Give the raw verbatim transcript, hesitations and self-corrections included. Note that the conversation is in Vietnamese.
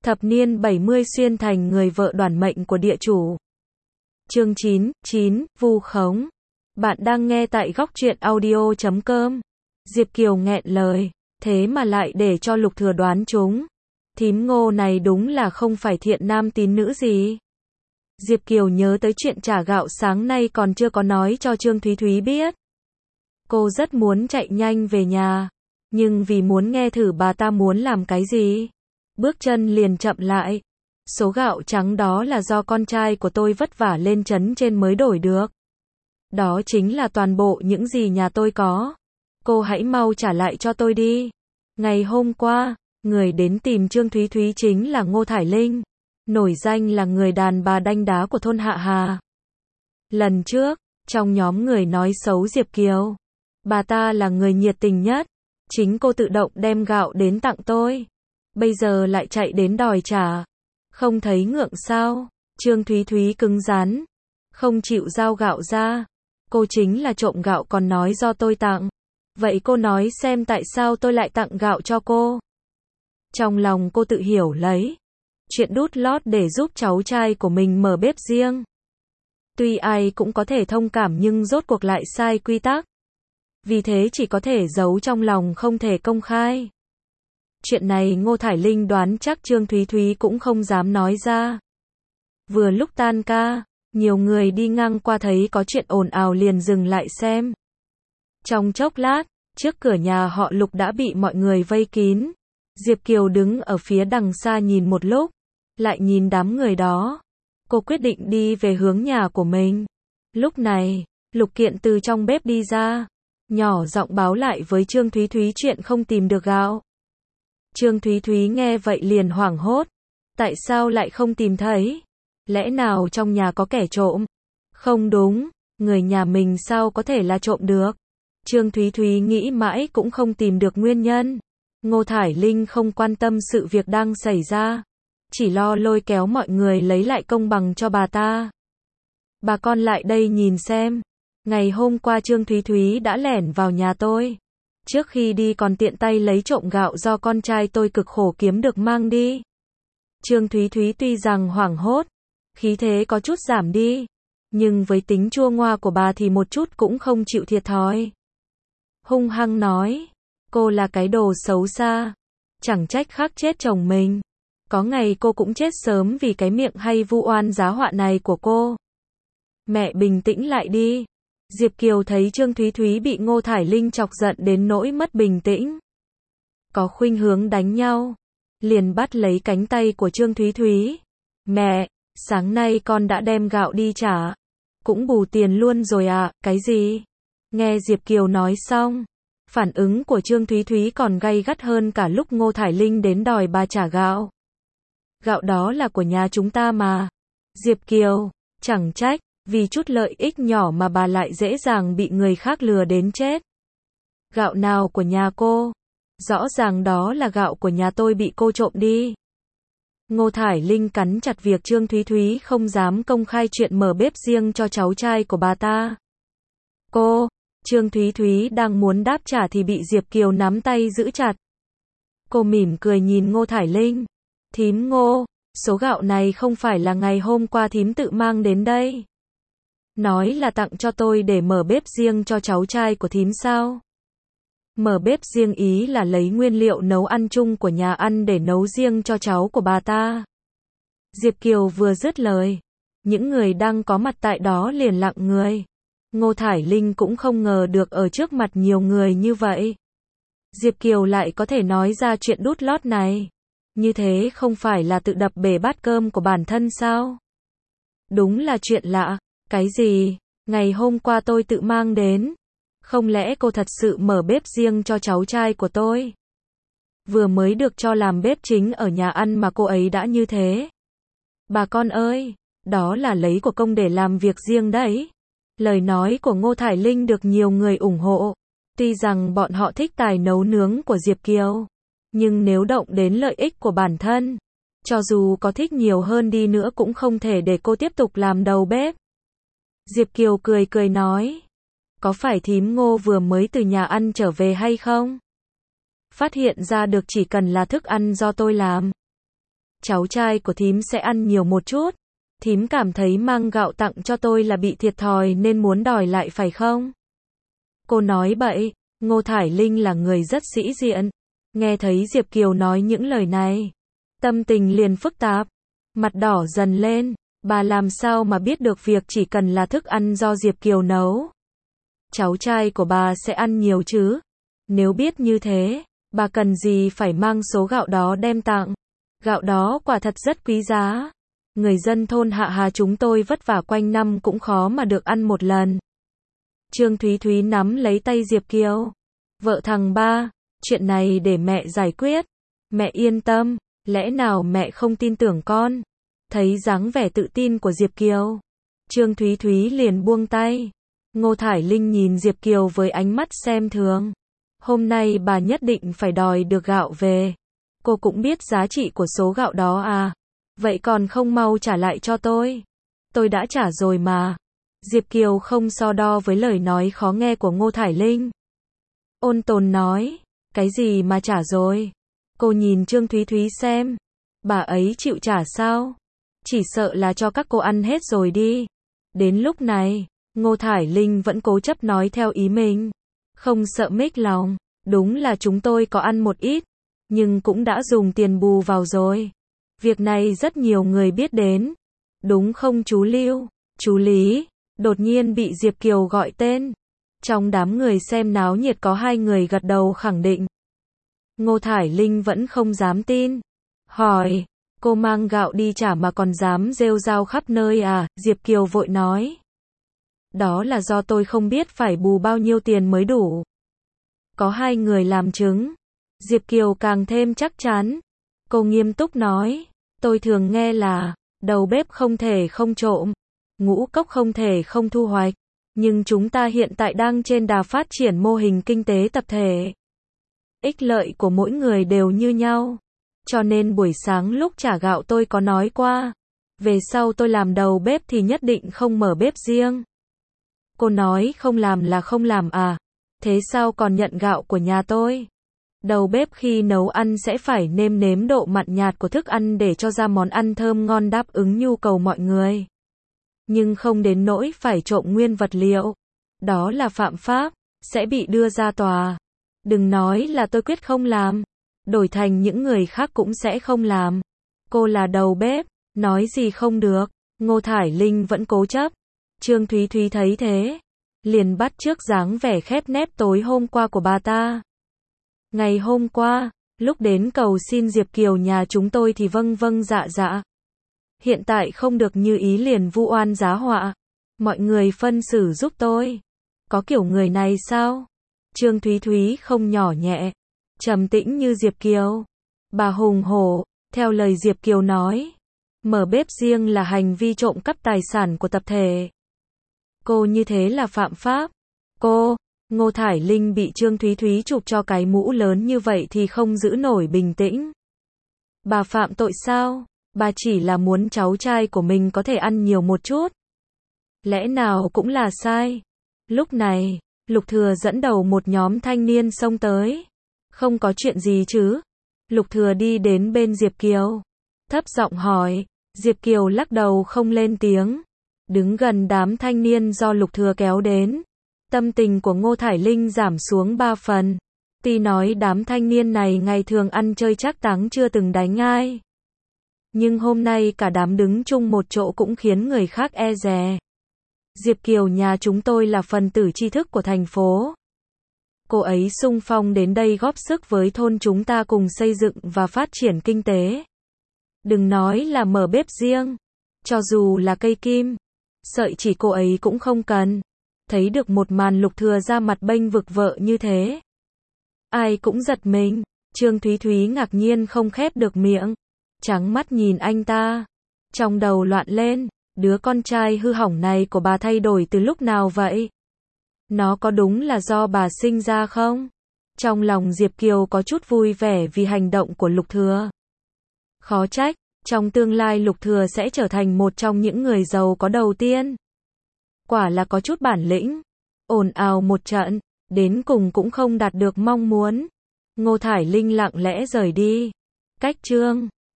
Thập niên bảy mươi xuyên thành người vợ đoản mệnh của địa chủ. Chương chín, chín, vu khống. Bạn đang nghe tại góc truyện audio chấm com. Diệp Kiều nghẹn lời, thế mà lại để cho Lục Thừa đoán trúng. Thím Ngô này đúng là không phải thiện nam tín nữ gì. Diệp Kiều nhớ tới chuyện trả gạo sáng nay còn chưa có nói cho Trương Thúy Thúy biết. Cô rất muốn chạy nhanh về nhà, nhưng vì muốn nghe thử bà ta muốn làm cái gì, bước chân liền chậm lại. Số gạo trắng đó là do con trai của tôi vất vả lên trấn trên mới đổi được. Đó chính là toàn bộ những gì nhà tôi có. Cô hãy mau trả lại cho tôi đi. Ngày hôm qua, người đến tìm Trương Thúy Thúy chính là Ngô Thải Linh, nổi danh là người đàn bà đanh đá của thôn Hạ Hà. Lần trước, trong nhóm người nói xấu Diệp Kiều, bà ta là người nhiệt tình nhất. Chính cô tự động đem gạo đến tặng tôi. Bây giờ lại chạy đến đòi trả. Không thấy ngượng sao? Trương Thúy Thúy cứng rắn, không chịu giao gạo ra. Cô chính là trộm gạo còn nói do tôi tặng. Vậy cô nói xem tại sao tôi lại tặng gạo cho cô? Trong lòng cô tự hiểu lấy chuyện đút lót để giúp cháu trai của mình mở bếp riêng. Tuy ai cũng có thể thông cảm nhưng rốt cuộc lại sai quy tắc. Vì thế chỉ có thể giấu trong lòng không thể công khai. Chuyện này Ngô Thải Linh đoán chắc Trương Thúy Thúy cũng không dám nói ra. Vừa lúc tan ca, nhiều người đi ngang qua thấy có chuyện ồn ào liền dừng lại xem. Trong chốc lát, trước cửa nhà họ Lục đã bị mọi người vây kín. Diệp Kiều đứng ở phía đằng xa nhìn một lúc, lại nhìn đám người đó. Cô quyết định đi về hướng nhà của mình. Lúc này, Lục Kiện từ trong bếp đi ra, nhỏ giọng báo lại với Trương Thúy Thúy chuyện không tìm được gạo. Trương Thúy Thúy nghe vậy liền hoảng hốt. Tại sao lại không tìm thấy? Lẽ nào trong nhà có kẻ trộm? Không đúng, người nhà mình sao có thể là trộm được? Trương Thúy Thúy nghĩ mãi cũng không tìm được nguyên nhân. Ngô Thải Linh không quan tâm sự việc đang xảy ra, chỉ lo lôi kéo mọi người lấy lại công bằng cho bà ta. Bà con lại đây nhìn xem. Ngày hôm qua Trương Thúy Thúy đã lẻn vào nhà tôi. Trước khi đi còn tiện tay lấy trộm gạo do con trai tôi cực khổ kiếm được mang đi. Trương Thúy Thúy tuy rằng hoảng hốt, khí thế có chút giảm đi, nhưng với tính chua ngoa của bà thì một chút cũng không chịu thiệt thòi. Hung hăng nói, cô là cái đồ xấu xa, chẳng trách khắc chết chồng mình. Có ngày cô cũng chết sớm vì cái miệng hay vu oan giá họa này của cô. Mẹ bình tĩnh lại đi. Diệp Kiều thấy Trương Thúy Thúy bị Ngô Thải Linh chọc giận đến nỗi mất bình tĩnh, có khuynh hướng đánh nhau, liền bắt lấy cánh tay của Trương Thúy Thúy. Mẹ, sáng nay con đã đem gạo đi trả, cũng bù tiền luôn rồi à? Cái gì? Nghe Diệp Kiều nói xong, phản ứng của Trương Thúy Thúy còn gay gắt hơn cả lúc Ngô Thải Linh đến đòi bà trả gạo. Gạo đó là của nhà chúng ta mà. Diệp Kiều, chẳng trách, vì chút lợi ích nhỏ mà bà lại dễ dàng bị người khác lừa đến chết. Gạo nào của nhà cô? Rõ ràng đó là gạo của nhà tôi bị cô trộm đi. Ngô Thải Linh cắn chặt việc Trương Thúy Thúy không dám công khai chuyện mở bếp riêng cho cháu trai của bà ta. Cô, Trương Thúy Thúy đang muốn đáp trả thì bị Diệp Kiều nắm tay giữ chặt. Cô mỉm cười nhìn Ngô Thải Linh. Thím Ngô, số gạo này không phải là ngày hôm qua thím tự mang đến đây. Nói là tặng cho tôi để mở bếp riêng cho cháu trai của thím sao? Mở bếp riêng ý là lấy nguyên liệu nấu ăn chung của nhà ăn để nấu riêng cho cháu của bà ta. Diệp Kiều vừa dứt lời, những người đang có mặt tại đó liền lặng người. Ngô Thải Linh cũng không ngờ được ở trước mặt nhiều người như vậy, Diệp Kiều lại có thể nói ra chuyện đút lót này. Như thế không phải là tự đập bể bát cơm của bản thân sao? Đúng là chuyện lạ. Cái gì? Ngày hôm qua tôi tự mang đến. Không lẽ cô thật sự mở bếp riêng cho cháu trai của tôi? Vừa mới được cho làm bếp chính ở nhà ăn mà cô ấy đã như thế. Bà con ơi, đó là lấy của công để làm việc riêng đấy. Lời nói của Ngô Thải Linh được nhiều người ủng hộ. Tuy rằng bọn họ thích tài nấu nướng của Diệp Kiều, nhưng nếu động đến lợi ích của bản thân, cho dù có thích nhiều hơn đi nữa cũng không thể để cô tiếp tục làm đầu bếp. Diệp Kiều cười cười nói, có phải thím Ngô vừa mới từ nhà ăn trở về hay không? Phát hiện ra được chỉ cần là thức ăn do tôi làm, cháu trai của thím sẽ ăn nhiều một chút. Thím cảm thấy mang gạo tặng cho tôi là bị thiệt thòi nên muốn đòi lại phải không? Cô nói bậy, Ngô Thải Linh là người rất sĩ diện. Nghe thấy Diệp Kiều nói những lời này, tâm tình liền phức tạp, mặt đỏ dần lên, bà làm sao mà biết được việc chỉ cần là thức ăn do Diệp Kiều nấu. Cháu trai của bà sẽ ăn nhiều chứ? Nếu biết như thế, bà cần gì phải mang số gạo đó đem tặng? Gạo đó quả thật rất quý giá. Người dân thôn Hạ Hà chúng tôi vất vả quanh năm cũng khó mà được ăn một lần. Trương Thúy Thúy nắm lấy tay Diệp Kiều. Vợ thằng ba, chuyện này để mẹ giải quyết. Mẹ yên tâm, lẽ nào mẹ không tin tưởng con? Thấy dáng vẻ tự tin của Diệp Kiều, Trương Thúy Thúy liền buông tay. Ngô Thải Linh nhìn Diệp Kiều với ánh mắt xem thường. Hôm nay bà nhất định phải đòi được gạo về. Cô cũng biết giá trị của số gạo đó à? Vậy còn không mau trả lại cho tôi? Tôi đã trả rồi mà. Diệp Kiều không so đo với lời nói khó nghe của Ngô Thải Linh. Ôn tồn nói, cái gì mà trả rồi? Cô nhìn Trương Thúy Thúy xem. Bà ấy chịu trả sao? Chỉ sợ là cho các cô ăn hết rồi đi. Đến lúc này, Ngô Thải Linh vẫn cố chấp nói theo ý mình. Không sợ mếch lòng, đúng là chúng tôi có ăn một ít, nhưng cũng đã dùng tiền bù vào rồi. Việc này rất nhiều người biết đến. Đúng không chú Lưu? Chú Lý? Đột nhiên bị Diệp Kiều gọi tên. Trong đám người xem náo nhiệt có hai người gật đầu khẳng định. Ngô Thải Linh vẫn không dám tin. Hỏi, cô mang gạo đi trả mà còn dám rêu rao khắp nơi à? Diệp Kiều vội nói. Đó là do tôi không biết phải bù bao nhiêu tiền mới đủ. Có hai người làm chứng. Diệp Kiều càng thêm chắc chắn. Cô nghiêm túc nói, tôi thường nghe là, đầu bếp không thể không trộm, ngũ cốc không thể không thu hoạch. Nhưng chúng ta hiện tại đang trên đà phát triển mô hình kinh tế tập thể. Ích lợi của mỗi người đều như nhau. Cho nên buổi sáng lúc trả gạo tôi có nói qua. Về sau tôi làm đầu bếp thì nhất định không mở bếp riêng. Cô nói không làm là không làm à? Thế sao còn nhận gạo của nhà tôi? Đầu bếp khi nấu ăn sẽ phải nêm nếm độ mặn nhạt của thức ăn để cho ra món ăn thơm ngon đáp ứng nhu cầu mọi người. Nhưng không đến nỗi phải trộm nguyên vật liệu. Đó là phạm pháp, sẽ bị đưa ra tòa. Đừng nói là tôi quyết không làm. Đổi thành những người khác cũng sẽ không làm. Cô là đầu bếp, nói gì không được. Ngô Thải Linh vẫn cố chấp. Trương Thúy Thúy thấy thế, liền bắt chước dáng vẻ khép nép tối hôm qua của bà ta. Ngày hôm qua, lúc đến cầu xin Diệp Kiều nhà chúng tôi thì vâng vâng dạ dạ. Hiện tại không được như ý liền vu oan giá họa. Mọi người phân xử giúp tôi. Có kiểu người này sao? Trương Thúy Thúy không nhỏ nhẹ, trầm tĩnh như Diệp Kiều. Bà hùng hổ, theo lời Diệp Kiều nói, mở bếp riêng là hành vi trộm cắp tài sản của tập thể. Cô như thế là phạm pháp. Cô, Ngô Thải Linh bị Trương Thúy Thúy chụp cho cái mũ lớn như vậy thì không giữ nổi bình tĩnh. Bà phạm tội sao? Bà chỉ là muốn cháu trai của mình có thể ăn nhiều một chút. Lẽ nào cũng là sai. Lúc này, Lục Thừa dẫn đầu một nhóm thanh niên xông tới. Không có chuyện gì chứ? Lục Thừa đi đến bên Diệp Kiều, thấp giọng hỏi. Diệp Kiều lắc đầu không lên tiếng. Đứng gần đám thanh niên do Lục Thừa kéo đến. Tâm tình của Ngô Thải Linh giảm xuống ba phần. Tuy nói đám thanh niên này ngày thường ăn chơi trác táng chưa từng đánh ai. Nhưng hôm nay cả đám đứng chung một chỗ cũng khiến người khác e dè. Diệp Kiều nhà chúng tôi là phần tử tri thức của thành phố. Cô ấy xung phong đến đây góp sức với thôn chúng ta cùng xây dựng và phát triển kinh tế. Đừng nói là mở bếp riêng. Cho dù là cây kim, sợi chỉ cô ấy cũng không cần. Thấy được một màn Lục Thừa ra mặt bênh vực vợ như thế, ai cũng giật mình. Trương Thúy Thúy ngạc nhiên không khép được miệng, trắng mắt nhìn anh ta, trong đầu loạn lên. Đứa con trai hư hỏng này của bà thay đổi từ lúc nào vậy? Nó có đúng là do bà sinh ra không? Trong lòng Diệp Kiều có chút vui vẻ vì hành động của Lục Thừa. Khó trách, trong tương lai Lục Thừa sẽ trở thành một trong những người giàu có đầu tiên. Quả là có chút bản lĩnh. Ồn ào một trận, đến cùng cũng không đạt được mong muốn. Ngô Thải Linh lặng lẽ rời đi. Cách Trương